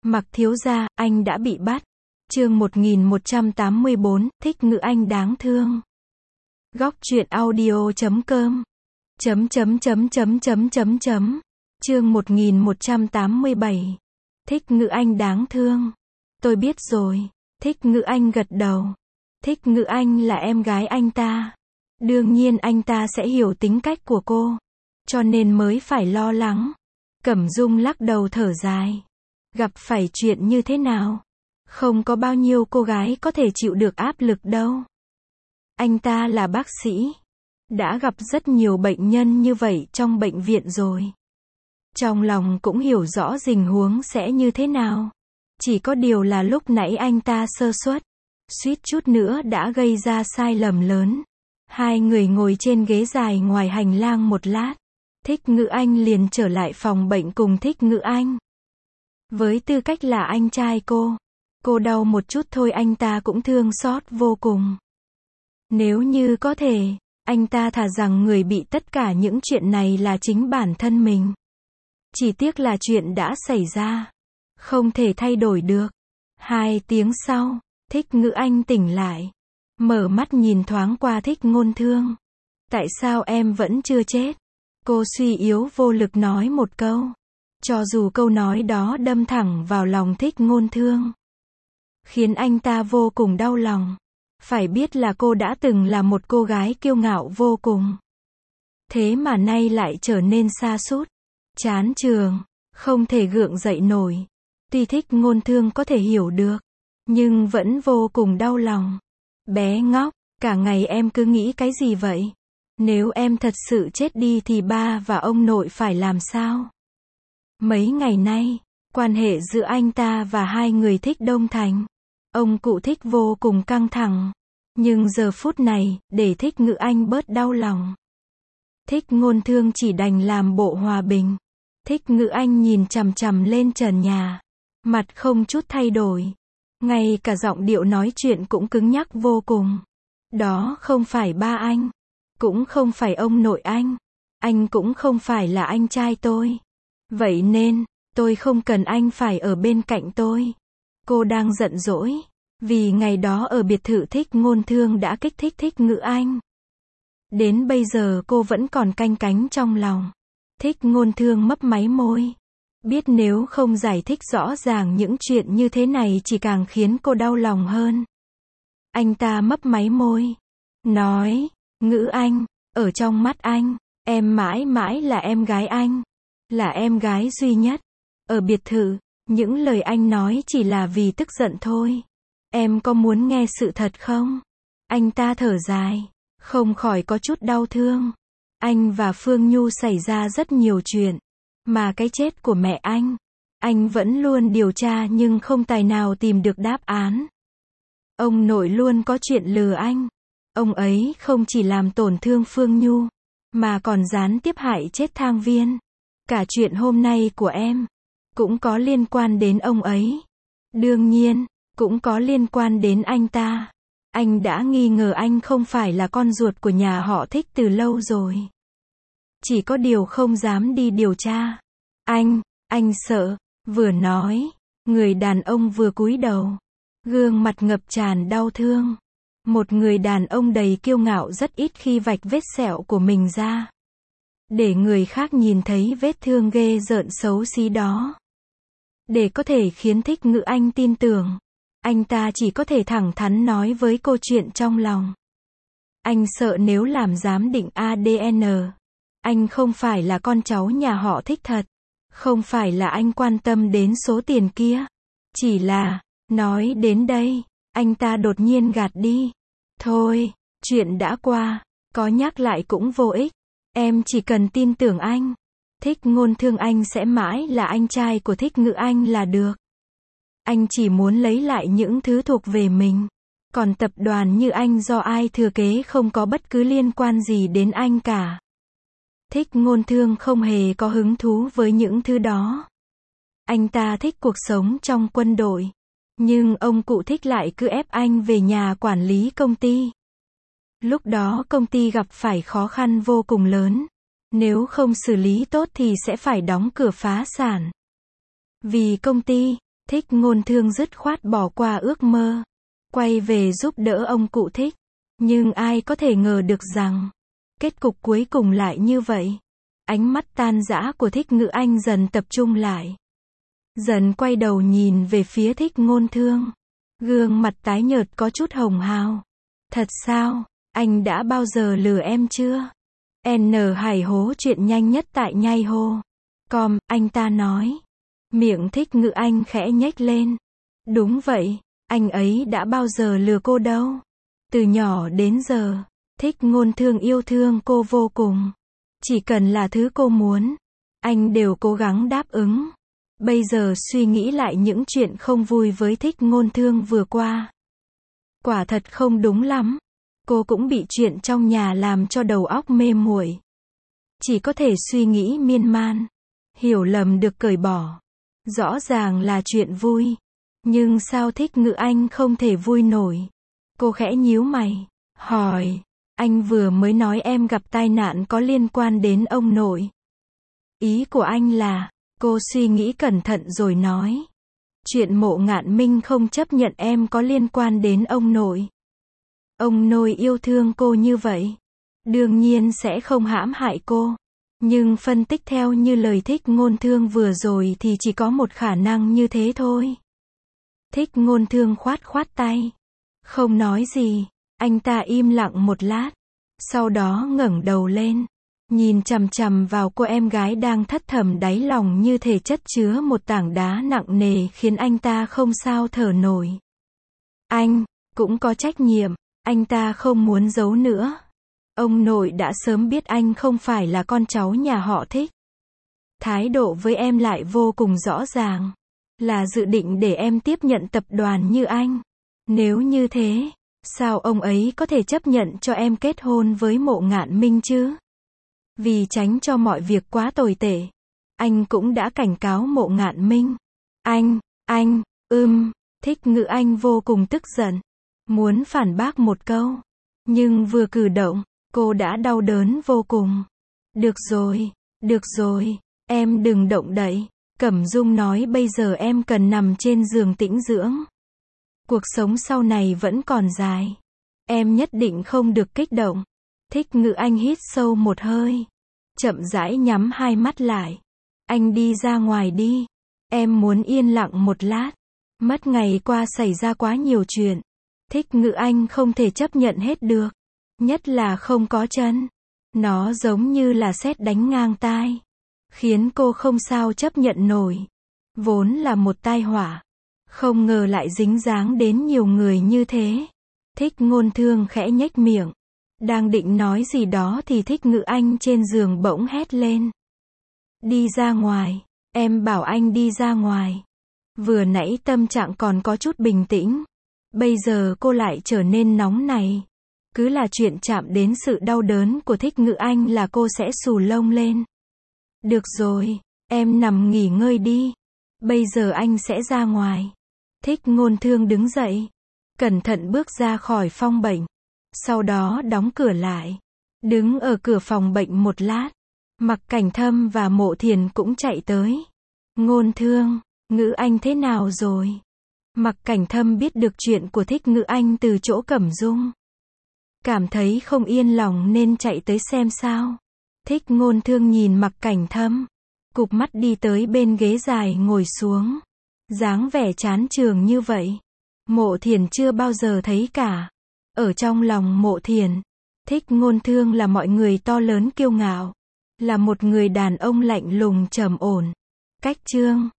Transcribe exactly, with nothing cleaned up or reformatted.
Mặc thiếu gia, anh đã bị bắt. Chương một nghìn một trăm tám mươi bốn, thích ngữ anh đáng thương. Góc truyện audio chấm com chấm chấm chấm chấm chấm chấm chấm Chương một nghìn một trăm tám mươi bảy. Thích ngữ anh đáng thương. Tôi biết rồi. Thích ngữ anh gật đầu. Thích ngữ anh là em gái anh ta. Đương nhiên anh ta sẽ hiểu tính cách của cô. Cho nên mới phải lo lắng. Cẩm Dung lắc đầu thở dài. Gặp phải chuyện như thế nào? Không có bao nhiêu cô gái có thể chịu được áp lực đâu. Anh ta là bác sĩ. Đã gặp rất nhiều bệnh nhân như vậy trong bệnh viện rồi. Trong lòng cũng hiểu rõ tình huống sẽ như thế nào. Chỉ có điều là lúc nãy anh ta sơ suất. Suýt chút nữa đã gây ra sai lầm lớn. Hai người ngồi trên ghế dài ngoài hành lang một lát. Thích ngữ anh liền trở lại phòng bệnh cùng thích ngữ anh. Với tư cách là anh trai cô. Cô đau một chút thôi anh ta cũng thương xót vô cùng. Nếu như có thể, anh ta thà rằng người bị tất cả những chuyện này là chính bản thân mình. Chỉ tiếc là chuyện đã xảy ra. Không thể thay đổi được. Hai tiếng sau, thích ngữ anh tỉnh lại. Mở mắt nhìn thoáng qua thích ngôn thương. Tại sao em vẫn chưa chết? Cô suy yếu vô lực nói một câu. Cho dù câu nói đó đâm thẳng vào lòng thích ngôn thương. Khiến anh ta vô cùng đau lòng. Phải biết là cô đã từng là một cô gái kiêu ngạo vô cùng. Thế mà nay lại trở nên sa sút, chán trường, không thể gượng dậy nổi. Tuy thích ngôn thương có thể hiểu được, nhưng vẫn vô cùng đau lòng. Bé ngốc, cả ngày em cứ nghĩ cái gì vậy? Nếu em thật sự chết đi thì ba và ông nội phải làm sao? Mấy ngày nay, quan hệ giữa anh ta và hai người thích Đông Thành. Ông cụ thích vô cùng căng thẳng. Nhưng giờ phút này, để thích ngữ anh bớt đau lòng. Thích ngôn thương chỉ đành làm bộ hòa bình. Thích ngữ anh nhìn chằm chằm lên trần nhà. Mặt không chút thay đổi. Ngay cả giọng điệu nói chuyện cũng cứng nhắc vô cùng. Đó không phải ba anh. Cũng không phải ông nội anh. Anh cũng không phải là anh trai tôi. Vậy nên, tôi không cần anh phải ở bên cạnh tôi. Cô đang giận dỗi. Vì ngày đó ở biệt thự thích ngôn thương đã kích thích thích ngữ anh. Đến bây giờ cô vẫn còn canh cánh trong lòng. Thích ngôn thương mấp máy môi. Biết nếu không giải thích rõ ràng những chuyện như thế này chỉ càng khiến cô đau lòng hơn. Anh ta mấp máy môi. Nói, ngữ anh, ở trong mắt anh, em mãi mãi là em gái anh. Là em gái duy nhất. Ở biệt thự, những lời anh nói chỉ là vì tức giận thôi. Em có muốn nghe sự thật không? Anh ta thở dài, không khỏi có chút đau thương. Anh và Phương Nhu xảy ra rất nhiều chuyện. Mà cái chết của mẹ anh, anh vẫn luôn điều tra nhưng không tài nào tìm được đáp án. Ông nội luôn có chuyện lừa anh. Ông ấy không chỉ làm tổn thương Phương Nhu, mà còn gián tiếp hại chết Thang Viên. Cả chuyện hôm nay của em, cũng có liên quan đến ông ấy. Đương nhiên, cũng có liên quan đến anh ta. Anh đã nghi ngờ anh không phải là con ruột của nhà họ Thích từ lâu rồi. Chỉ có điều không dám đi điều tra. Anh, anh sợ. Vừa nói, người đàn ông vừa cúi đầu. Gương mặt ngập tràn đau thương. Một người đàn ông đầy kiêu ngạo rất ít khi vạch vết sẹo của mình ra. Để người khác nhìn thấy vết thương ghê rợn xấu xí đó. Để có thể khiến thích ngữ anh tin tưởng. Anh ta chỉ có thể thẳng thắn nói với cô chuyện trong lòng. Anh sợ nếu làm giám định a đê en, anh không phải là con cháu nhà họ Thích thật. Không phải là anh quan tâm đến số tiền kia. Chỉ là, nói đến đây, anh ta đột nhiên gạt đi. Thôi, chuyện đã qua, có nhắc lại cũng vô ích. Em chỉ cần tin tưởng anh. Thích ngôn thương anh sẽ mãi là anh trai của thích ngữ anh là được. Anh chỉ muốn lấy lại những thứ thuộc về mình. Còn tập đoàn như anh do ai thừa kế không có bất cứ liên quan gì đến anh cả. Thích ngôn thương không hề có hứng thú với những thứ đó. Anh ta thích cuộc sống trong quân đội. Nhưng ông cụ Thích lại cứ ép anh về nhà quản lý công ty. Lúc đó công ty gặp phải khó khăn vô cùng lớn. Nếu không xử lý tốt thì sẽ phải đóng cửa phá sản. Vì công ty, Thích Ngôn Thương dứt khoát bỏ qua ước mơ, quay về giúp đỡ ông cụ Thích. Nhưng ai có thể ngờ được rằng, kết cục cuối cùng lại như vậy. Ánh mắt tan rã của Thích Ngữ Anh dần tập trung lại. Dần quay đầu nhìn về phía Thích Ngôn Thương. Gương mặt tái nhợt có chút hồng hào. Thật sao, anh đã bao giờ lừa em chưa? N Hải hố chuyện nhanh nhất tại nhai hô. Com, anh ta nói. Miệng Thích Ngữ Anh khẽ nhếch lên. Đúng vậy, anh ấy đã bao giờ lừa cô đâu. Từ nhỏ đến giờ, Thích Ngôn Thương yêu thương cô vô cùng. Chỉ cần là thứ cô muốn, anh đều cố gắng đáp ứng. Bây giờ suy nghĩ lại những chuyện không vui với Thích Ngôn Thương vừa qua. Quả thật không đúng lắm. Cô cũng bị chuyện trong nhà làm cho đầu óc mê muội. Chỉ có thể suy nghĩ miên man. Hiểu lầm được cởi bỏ. Rõ ràng là chuyện vui. Nhưng sao Thích Ngữ Anh không thể vui nổi? Cô khẽ nhíu mày, hỏi. Anh vừa mới nói em gặp tai nạn có liên quan đến ông nội. Ý của anh là, cô suy nghĩ cẩn thận rồi nói. Chuyện Mộ Ngạn Minh không chấp nhận em có liên quan đến ông nội. Ông nội yêu thương cô như vậy. Đương nhiên sẽ không hãm hại cô. Nhưng phân tích theo như lời Thích Ngôn Thương vừa rồi thì chỉ có một khả năng như thế thôi. Thích Ngôn Thương khoát khoát tay. Không nói gì. Anh ta im lặng một lát. Sau đó ngẩng đầu lên. Nhìn chằm chằm vào cô em gái đang thất thầm đáy lòng như thể chất chứa một tảng đá nặng nề khiến anh ta không sao thở nổi. Anh, cũng có trách nhiệm. Anh ta không muốn giấu nữa. Ông nội đã sớm biết anh không phải là con cháu nhà họ Thích. Thái độ với em lại vô cùng rõ ràng. Là dự định để em tiếp nhận tập đoàn như anh. Nếu như thế, sao ông ấy có thể chấp nhận cho em kết hôn với Mộ Ngạn Minh chứ? Vì tránh cho mọi việc quá tồi tệ, anh cũng đã cảnh cáo Mộ Ngạn Minh. Anh, anh, ưm, Thích Ngữ Anh vô cùng tức giận. Muốn phản bác một câu. Nhưng vừa cử động, cô đã đau đớn vô cùng. Được rồi, được rồi, em đừng động đậy. Cẩm Dung nói bây giờ em cần nằm trên giường tĩnh dưỡng. Cuộc sống sau này vẫn còn dài. Em nhất định không được kích động. Thích Ngữ Anh hít sâu một hơi. Chậm rãi nhắm hai mắt lại. Anh đi ra ngoài đi. Em muốn yên lặng một lát. Mất ngày qua xảy ra quá nhiều chuyện. Thích Ngữ Anh không thể chấp nhận hết được. Nhất là không có chân. Nó giống như là sét đánh ngang tai. Khiến cô không sao chấp nhận nổi. Vốn là một tai họa. Không ngờ lại dính dáng đến nhiều người như thế. Thích Ngôn Thương khẽ nhếch miệng. Đang định nói gì đó thì Thích Ngữ Anh trên giường bỗng hét lên. Đi ra ngoài. Em bảo anh đi ra ngoài. Vừa nãy tâm trạng còn có chút bình tĩnh. Bây giờ cô lại trở nên nóng này. Cứ là chuyện chạm đến sự đau đớn của Thích Ngữ Anh là cô sẽ xù lông lên. Được rồi, em nằm nghỉ ngơi đi. Bây giờ anh sẽ ra ngoài. Thích Ngôn Thương đứng dậy. Cẩn thận bước ra khỏi phòng bệnh. Sau đó đóng cửa lại. Đứng ở cửa phòng bệnh một lát. Mặc Cảnh Thâm và Mộ Thiền cũng chạy tới. Ngôn Thương, Ngữ Anh thế nào rồi? Mặc Cảnh Thâm biết được chuyện của Thích Ngữ Anh từ chỗ Cẩm Dung. Cảm thấy không yên lòng nên chạy tới xem sao. Thích Ngôn Thương nhìn Mặc Cảnh Thâm. Cụp mắt đi tới bên ghế dài ngồi xuống. Dáng vẻ chán chường như vậy. Mộ Thiền chưa bao giờ thấy cả. Ở trong lòng Mộ Thiền, Thích Ngôn Thương là mọi người to lớn kiêu ngạo. Là một người đàn ông lạnh lùng trầm ổn. Cách chương